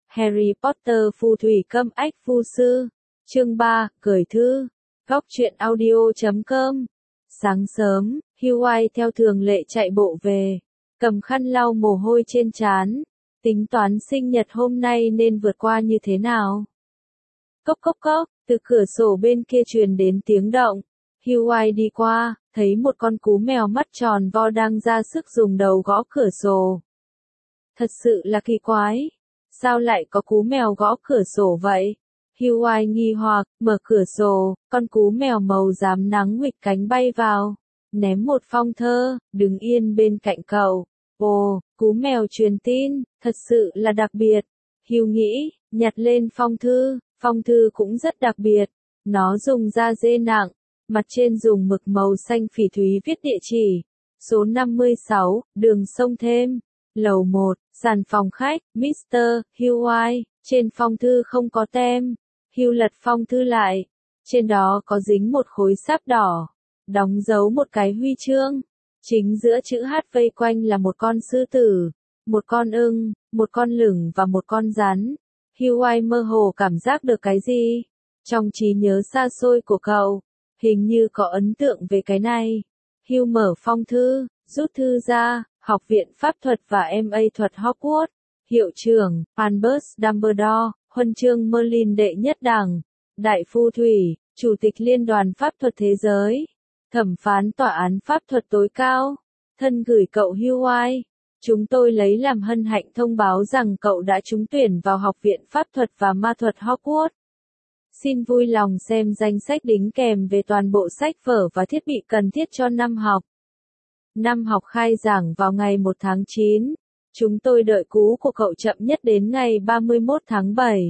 Harry Potter phù thủy câm ách phu sư. Chương 3, gửi thư. Góc truyện audio.com. Sáng sớm, Hugh White theo thường lệ chạy bộ về, cầm khăn lau mồ hôi trên trán, tính toán sinh nhật hôm nay nên vượt qua như thế nào. Cốc cốc cốc, từ cửa sổ bên kia truyền đến tiếng động. Hugh White đi qua, thấy một con cú mèo mắt tròn vo đang ra sức dùng đầu gõ cửa sổ. Thật sự là kỳ quái. Sao lại có cú mèo gõ cửa sổ vậy? Hugh White nghi hoặc, mở cửa sổ, con cú mèo màu xám nắng huỵch cánh bay vào, ném một phong thơ, đứng yên bên cạnh cậu. Ồ, cú mèo truyền tin, thật sự là đặc biệt. Hugh nghĩ, nhặt lên phong thư cũng rất đặc biệt. Nó dùng da dê nặng, mặt trên dùng mực màu xanh phỉ thúy viết địa chỉ. Số 56, đường sông Thêm, lầu 1, sàn phòng khách, Mr. Hugh White. Trên phong thư không có tem. Hugh lật phong thư lại. Trên đó có dính một khối sáp đỏ, đóng dấu một cái huy chương. Chính giữa chữ H vây quanh là một con sư tử, một con ưng, một con lửng và một con rắn. Hugh White mơ hồ cảm giác được cái gì? Trong trí nhớ xa xôi của cậu, hình như có ấn tượng về cái này. Hugh mở phong thư, rút thư ra, Học viện Pháp thuật và MA thuật Hogwarts. Hiệu trưởng, Albus Dumbledore, huân chương Merlin đệ nhất đẳng, đại phù thủy, chủ tịch Liên đoàn Pháp thuật Thế giới, thẩm phán tòa án pháp thuật tối cao. Thân gửi cậu Hugh White. Chúng tôi lấy làm hân hạnh thông báo rằng cậu đã trúng tuyển vào Học viện Pháp thuật và Ma thuật Hogwarts. Xin vui lòng xem danh sách đính kèm về toàn bộ sách vở và thiết bị cần thiết cho năm học. Năm học khai giảng vào ngày 1 tháng 9. Chúng tôi đợi cú của cậu chậm nhất đến ngày 31 tháng 7.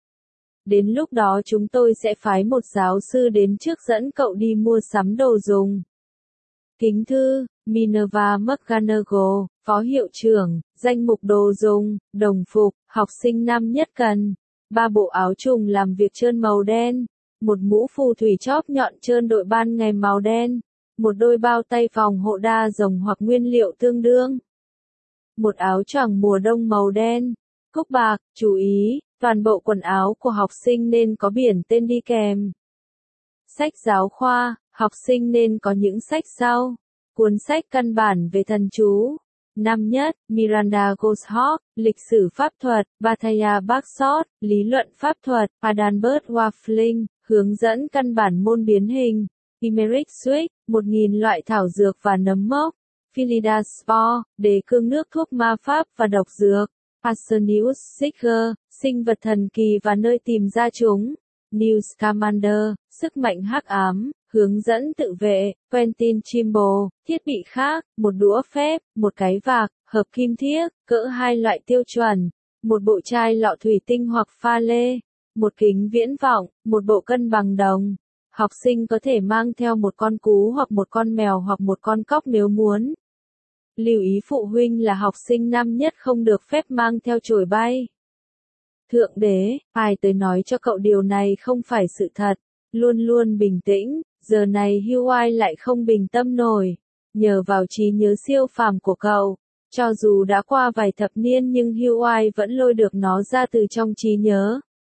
Đến lúc đó chúng tôi sẽ phái một giáo sư đến trước dẫn cậu đi mua sắm đồ dùng. Kính thư, Minerva McGonagall, Phó Hiệu trưởng, danh mục đồ dùng, đồng phục, học sinh năm nhất cần. 3 bộ áo trùng làm việc trơn màu đen, một mũ phù thủy chóp nhọn trơn đội ban ngày màu đen, một đôi bao tay phòng hộ đa rồng hoặc nguyên liệu tương đương. Một áo choàng mùa đông màu đen, cúc bạc, chú ý, toàn bộ quần áo của học sinh nên có biển tên đi kèm. Sách giáo khoa, học sinh nên có những sách sau. Cuốn sách căn bản về thần chú. Năm nhất, Miranda Goshawk, lịch sử pháp thuật, Bathaya Bagshot, lý luận pháp thuật, Adalbert Waffling, hướng dẫn căn bản môn biến hình, Imeric Swift, 1000 loại thảo dược và nấm mốc, Philida Spore, đề cương nước thuốc ma pháp và độc dược, Arsenius Seeker, sinh vật thần kỳ và nơi tìm ra chúng, Newt Scamander, sức mạnh hắc ám, hướng dẫn tự vệ, Quentin Chimbo, thiết bị khác, một đũa phép, một cái vạc, hợp kim thiếc, cỡ 2 loại tiêu chuẩn, một bộ chai lọ thủy tinh hoặc pha lê, một kính viễn vọng, một bộ cân bằng đồng. Học sinh có thể mang theo một con cú hoặc một con mèo hoặc một con cóc nếu muốn. Lưu ý phụ huynh là học sinh năm nhất không được phép mang theo chổi bay. Thượng đế, ai tới nói cho cậu điều này không phải sự thật. Luôn luôn bình tĩnh, giờ này Hugh White lại không bình tâm nổi. Nhờ vào trí nhớ siêu phàm của cậu, cho dù đã qua vài thập niên nhưng Hugh White vẫn lôi được nó ra từ trong trí nhớ.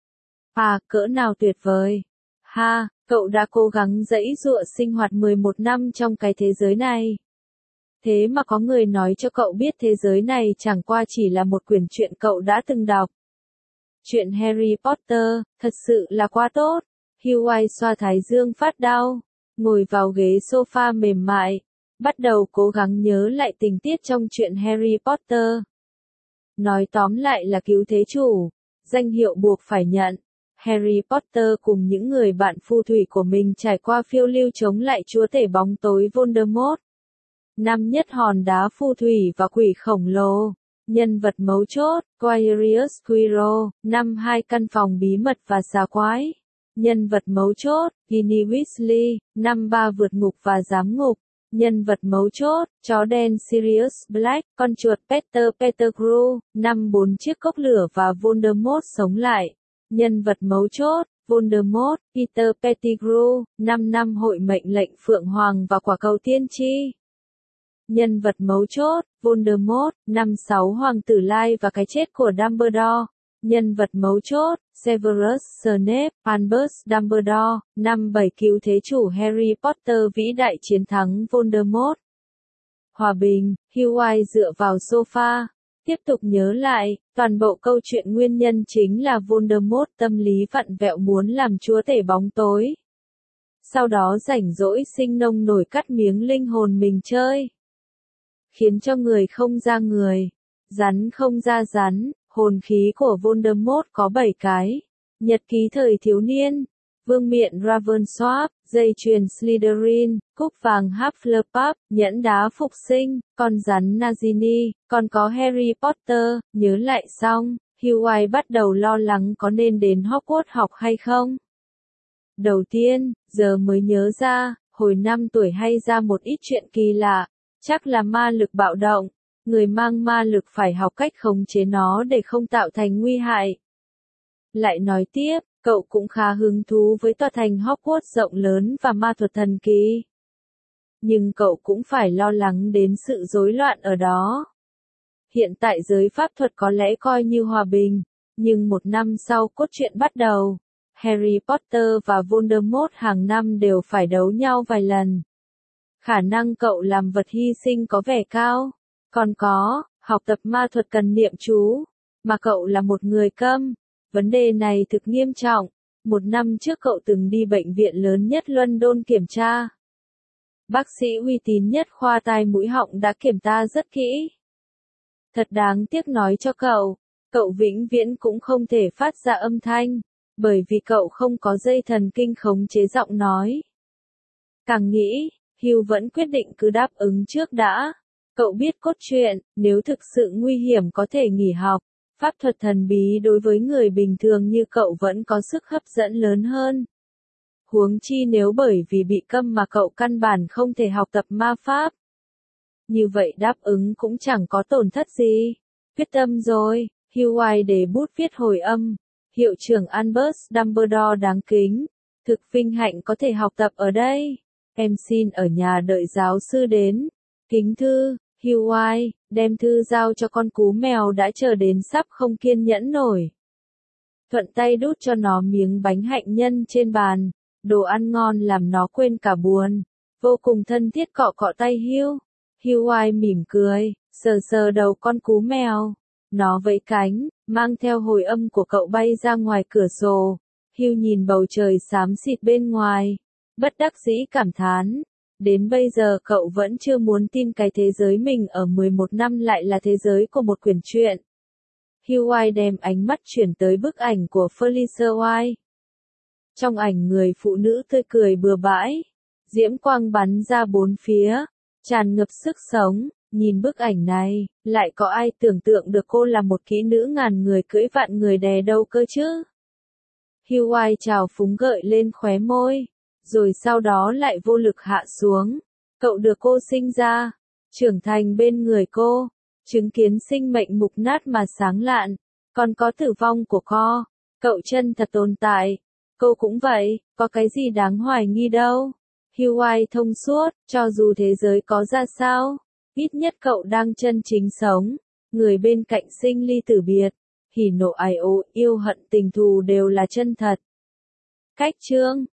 À, cỡ nào tuyệt vời. Ha, cậu đã cố gắng giãy giụa sinh hoạt 11 năm trong cái thế giới này. Thế mà có người nói cho cậu biết thế giới này chẳng qua chỉ là một quyển truyện cậu đã từng đọc. Chuyện Harry Potter, thật sự là quá tốt. Hugh White xoa thái dương phát đau, ngồi vào ghế sofa mềm mại, bắt đầu cố gắng nhớ lại tình tiết trong chuyện Harry Potter. Nói tóm lại là cứu thế chủ, danh hiệu buộc phải nhận. Harry Potter cùng những người bạn phù thủy của mình trải qua phiêu lưu chống lại chúa tể bóng tối Voldemort. Năm nhất hòn đá phù thủy và quỷ khổng lồ. Nhân vật mấu chốt, Quirius Quirrell. Năm 2 căn phòng bí mật và xà quái. Nhân vật mấu chốt, Ginny Weasley. Năm 3 vượt ngục và giám ngục. Nhân vật mấu chốt, chó đen Sirius Black, con chuột Peter Pettigrew. Năm 4 chiếc cốc lửa và Voldemort sống lại. Nhân vật mấu chốt, Voldemort, Peter Pettigrew. 5 năm hội mệnh lệnh Phượng Hoàng và quả cầu tiên tri. Nhân vật mấu chốt, Voldemort, 5-6 hoàng tử lai và cái chết của Dumbledore. Nhân vật mấu chốt, Severus Snape, Albus Dumbledore, năm 7 cứu thế chủ Harry Potter vĩ đại chiến thắng Voldemort. Hòa bình, Hugh White dựa vào sofa, tiếp tục nhớ lại, toàn bộ câu chuyện nguyên nhân chính là Voldemort tâm lý vặn vẹo muốn làm chúa tể bóng tối. Sau đó rảnh rỗi sinh nông nổi cắt miếng linh hồn mình chơi. Khiến cho người không ra người, rắn không ra rắn, hồn khí của Voldemort có 7 cái. Nhật ký thời thiếu niên, vương miện Ravensworth, dây chuyền Slytherin, cúc vàng Hufflepuff, nhẫn đá phục sinh, con rắn Nagini, còn có Harry Potter. Nhớ lại xong, Hugh White bắt đầu lo lắng có nên đến Hogwarts học hay không. Đầu tiên, giờ mới nhớ ra, hồi 5 tuổi hay ra một ít chuyện kỳ lạ, chắc là ma lực bạo động, người mang ma lực phải học cách khống chế nó để không tạo thành nguy hại. Lại nói tiếp, cậu cũng khá hứng thú với tòa thành Hogwarts rộng lớn và ma thuật thần kỳ. Nhưng cậu cũng phải lo lắng đến sự rối loạn ở đó. Hiện tại giới pháp thuật có lẽ coi như hòa bình, nhưng một năm sau cốt truyện bắt đầu. Harry Potter và Voldemort hàng năm đều phải đấu nhau vài lần. Khả năng cậu làm vật hy sinh có vẻ cao. Còn có, học tập ma thuật cần niệm chú, mà cậu là một người câm. Vấn đề này thực nghiêm trọng. Một năm trước cậu từng đi bệnh viện lớn nhất London kiểm tra. Bác sĩ uy tín nhất khoa tai mũi họng đã kiểm tra rất kỹ. Thật đáng tiếc nói cho cậu, cậu vĩnh viễn cũng không thể phát ra âm thanh, bởi vì cậu không có dây thần kinh khống chế giọng nói. Càng nghĩ, Hugh vẫn quyết định cứ đáp ứng trước đã. Cậu biết cốt truyện, nếu thực sự nguy hiểm có thể nghỉ học. Pháp thuật thần bí đối với người bình thường như cậu vẫn có sức hấp dẫn lớn hơn. Huống chi nếu bởi vì bị câm mà cậu căn bản không thể học tập ma pháp. Như vậy đáp ứng cũng chẳng có tổn thất gì. Quyết tâm rồi, Hugh White để bút viết hồi âm. Hiệu trưởng Albus Dumbledore đáng kính. Thực vinh hạnh có thể học tập ở đây. Em xin ở nhà đợi giáo sư đến. Kính thư, Hugh White, đem thư giao cho con cú mèo đã chờ đến sắp không kiên nhẫn nổi. Thuận tay đút cho nó miếng bánh hạnh nhân trên bàn. Đồ ăn ngon làm nó quên cả buồn. Vô cùng thân thiết cọ cọ tay Hugh. Hugh White mỉm cười, sờ sờ đầu con cú mèo. Nó vẫy cánh, mang theo hồi âm của cậu bay ra ngoài cửa sổ. Hugh nhìn bầu trời xám xịt bên ngoài. Bất đắc dĩ cảm thán. Đến bây giờ cậu vẫn chưa muốn tin cái thế giới mình ở 11 năm lại là thế giới của một quyển truyện. Hugh White đem ánh mắt chuyển tới bức ảnh của Felicia White. Trong ảnh người phụ nữ tươi cười bừa bãi. Diễm quang bắn ra bốn phía. Tràn ngập sức sống. Nhìn bức ảnh này, lại có ai tưởng tượng được cô là một kỹ nữ ngàn người cưỡi vạn người đè đâu cơ chứ? Hugh White trào phúng gợi lên khóe môi. Rồi sau đó lại vô lực hạ xuống. Cậu được cô sinh ra, trưởng thành bên người cô, chứng kiến sinh mệnh mục nát mà sáng lạn, còn có tử vong của cô. Cậu chân thật tồn tại. Cô cũng vậy, có cái gì đáng hoài nghi đâu. Hugh White thông suốt, cho dù thế giới có ra sao, ít nhất cậu đang chân chính sống. Người bên cạnh sinh ly tử biệt, hỉ nộ ái ố, yêu hận tình thù đều là chân thật. Cách chương